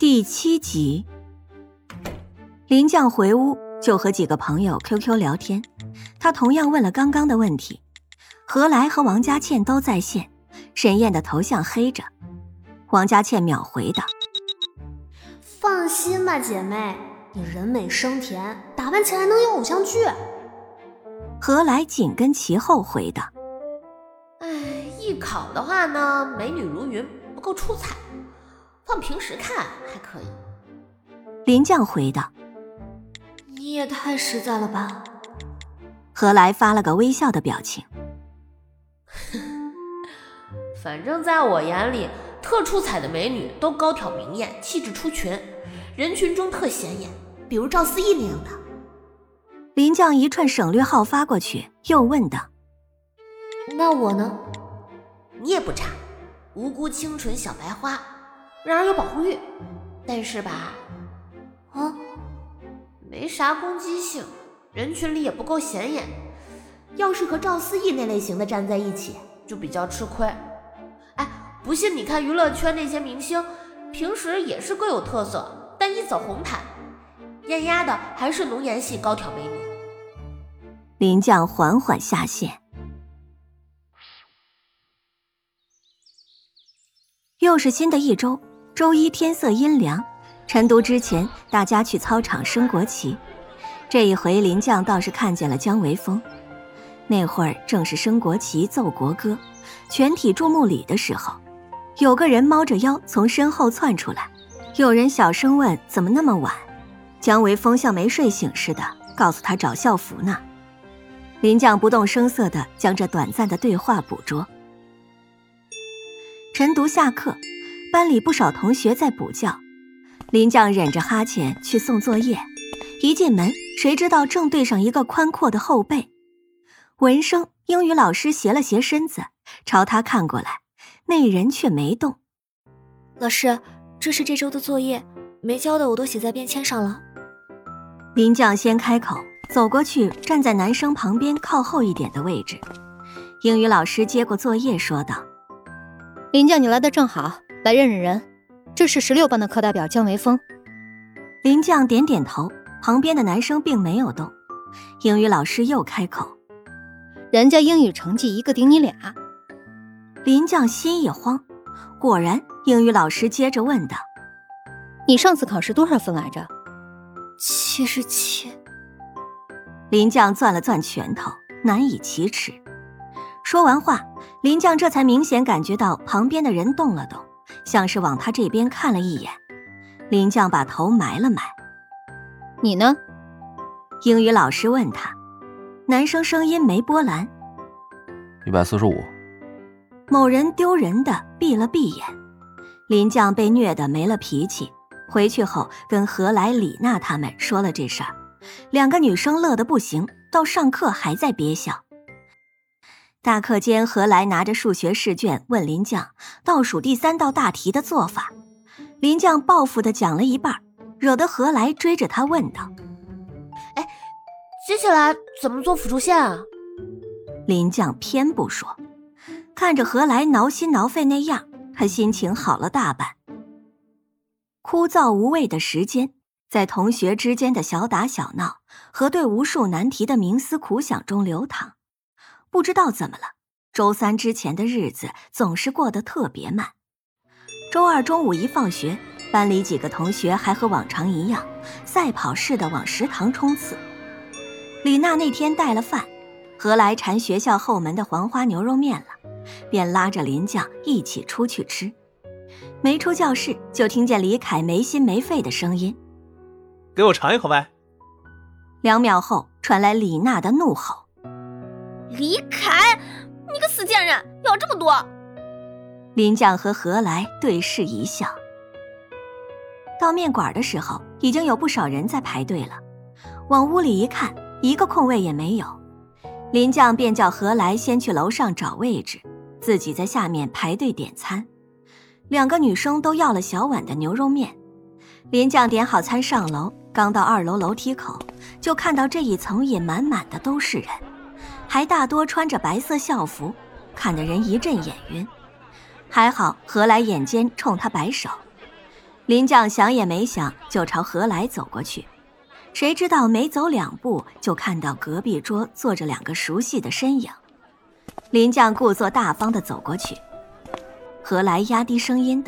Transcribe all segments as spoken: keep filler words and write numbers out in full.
第七集，林将回屋就和几个朋友 Q Q 聊天，他同样问了刚刚的问题。何来和王佳倩都在线，沈燕的头像黑着。王佳倩秒回道： 放心吧姐妹，你人美声甜，打扮起来能演偶像剧。 何来紧跟其后回道： 哎，艺考的话呢，美女如云，不够出彩，放平时看还可以。 林将回道： 你也太实在了吧。 何来发了个微笑的表情。 反正在我眼里，特出彩的美女都高挑明艳，气质出群，人群中特显眼，比如赵思逸那样的。 林将一串省略号发过去，又问道： 那我呢？ 你也不差，无辜清纯小白花，然而有保护欲，但是吧， 啊， 没啥攻击性，人群里也不够显眼，要是和赵思逸那类型的站在一起，就比较吃亏。哎，不信你看娱乐圈那些明星，平时也是各有特色，但一走红毯，艳压的还是浓颜系高挑美女。 林将缓缓下线。又是新的一周，周一天色阴凉，晨读之前，大家去操场升国旗。这一回林将倒是看见了姜维峰，那会儿正是升国旗奏国歌，全体注目礼的时候，有个人猫着腰从身后窜出来，有人小声问怎么那么晚，姜维峰像没睡醒似的告诉他找校服呢。林将不动声色地将这短暂的对话捕捉。晨读下课，班里不少同学在补觉，林将忍着哈欠去送作业，一进门谁知道正对上一个宽阔的后背。闻声，英语老师斜了斜身子朝他看过来，那人却没动。 老师，这是这周的作业，没交的我都写在便签上了。 林将先开口，走过去站在男生旁边靠后一点的位置。英语老师接过作业说道： 林将你来的正好，来认认人，这是十六班的课代表姜维峰。 林将点点头，旁边的男生并没有动。英语老师又开口： 人家英语成绩一个顶你俩。 林将心一慌，果然英语老师接着问道： 你上次考试多少分来着？ 七十七。 林将攥了攥拳头，难以启齿。说完话，林将这才明显感觉到旁边的人动了动，像是往他这边看了一眼。林将把头埋了埋。 你呢？ 英语老师问他。男生声音没波澜。 一百四十五。 某人丢人的闭了闭眼。林将被虐得没了脾气，回去后跟何来、李娜他们说了这事儿，两个女生乐得不行，到上课还在憋笑。大课间，何来拿着数学试卷问林将倒数第三道大题的做法，林将报复地讲了一半，惹得何来追着他问道： 哎，接下来怎么做辅助线啊？ 林将偏不说，看着何来挠心挠肺那样，他心情好了大半。枯燥无味的时间，在同学之间的小打小闹和对无数难题的冥思苦想中流淌。不知道怎么了，周三之前的日子总是过得特别慢。周二中午一放学，班里几个同学还和往常一样，赛跑似的往食堂冲刺。李娜那天带了饭，何来馋学校后门的黄花牛肉面了，便拉着林将一起出去吃。没出教室，就听见李凯没心没肺的声音： 给我尝一口呗。 两秒后传来李娜的怒吼： 李凯，你个死贱人，要这么多！ 林将和何来对视一笑。到面馆的时候，已经有不少人在排队了。往屋里一看，一个空位也没有。林将便叫何来先去楼上找位置，自己在下面排队点餐。两个女生都要了小碗的牛肉面。林将点好餐上楼，刚到二楼楼梯口，就看到这一层也满满的都是人，还大多穿着白色校服，看得人一阵眼晕。还好何来眼尖冲他摆手。 林将想也没想就朝何来走过去，谁知道没走两步就看到隔壁桌坐着两个熟悉的身影。林将故作大方地走过去，何来压低声音道：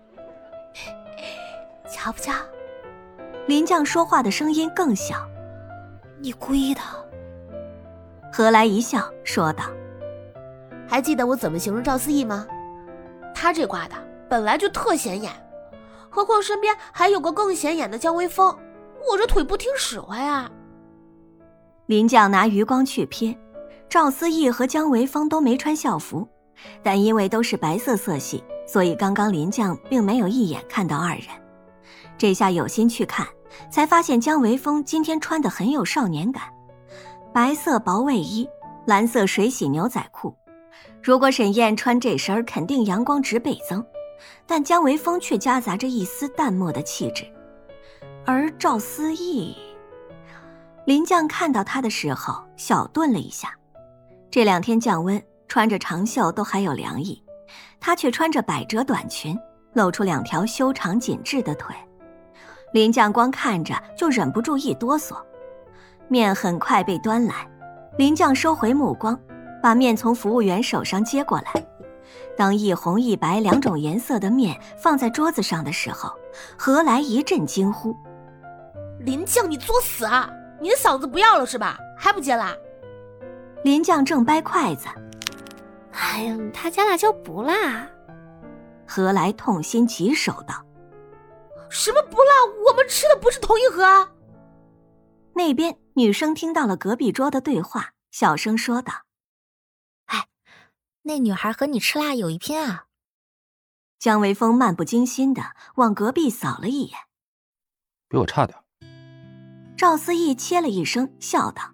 瞧不瞧？ 林将说话的声音更小。 你故意的。 何来一笑说道： 还记得我怎么形容赵思义吗？他这挂的本来就特显眼，何况身边还有个更显眼的姜维峰，我这腿不听使唤呀。 林将拿余光去瞥，赵思义和姜维峰都没穿校服，但因为都是白色色系，所以刚刚林将并没有一眼看到二人。这下有心去看，才发现姜维峰今天穿得很有少年感，白色薄卫衣，蓝色水洗牛仔裤。如果沈燕穿这身肯定阳光值倍增，但姜维峰却夹杂着一丝淡漠的气质。而赵思义，林将看到他的时候小顿了一下。这两天降温，穿着长袖都还有凉意，他却穿着百褶短裙，露出两条修长紧致的腿。林将光看着就忍不住一哆嗦。面很快被端来，林将收回目光，把面从服务员手上接过来。当一红一白两种颜色的面放在桌子上的时候，何来一阵惊呼： 林将，你作死啊！你的嗓子不要了是吧？还不接辣？ 林将正掰筷子。 哎呀，他家辣椒不辣。 何来痛心疾首道： 什么不辣？我们吃的不是同一盒啊！ 那边女生听到了隔壁桌的对话，小声说道： 哎，那女孩和你吃辣有一拼啊。 姜维峰漫不经心地往隔壁扫了一眼， 比我差点。 赵思义切了一声笑道：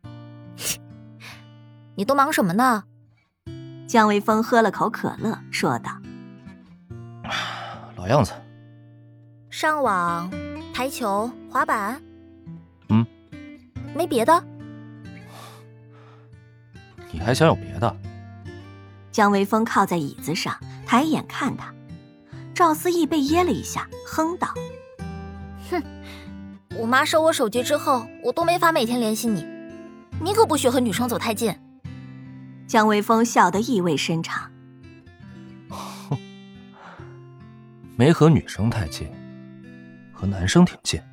你都忙什么呢？ 姜维峰喝了口可乐说道： 老样子。 上网、台球、滑板。 嗯， 没别的？ 你还想有别的？ 姜维峰靠在椅子上，抬眼看他。赵思义被噎了一下，哼道： 哼，我妈收我手机之后，我都没法每天联系你，你可不许和女生走太近。 姜维峰笑得意味深长。 没和女生太近，和男生挺近。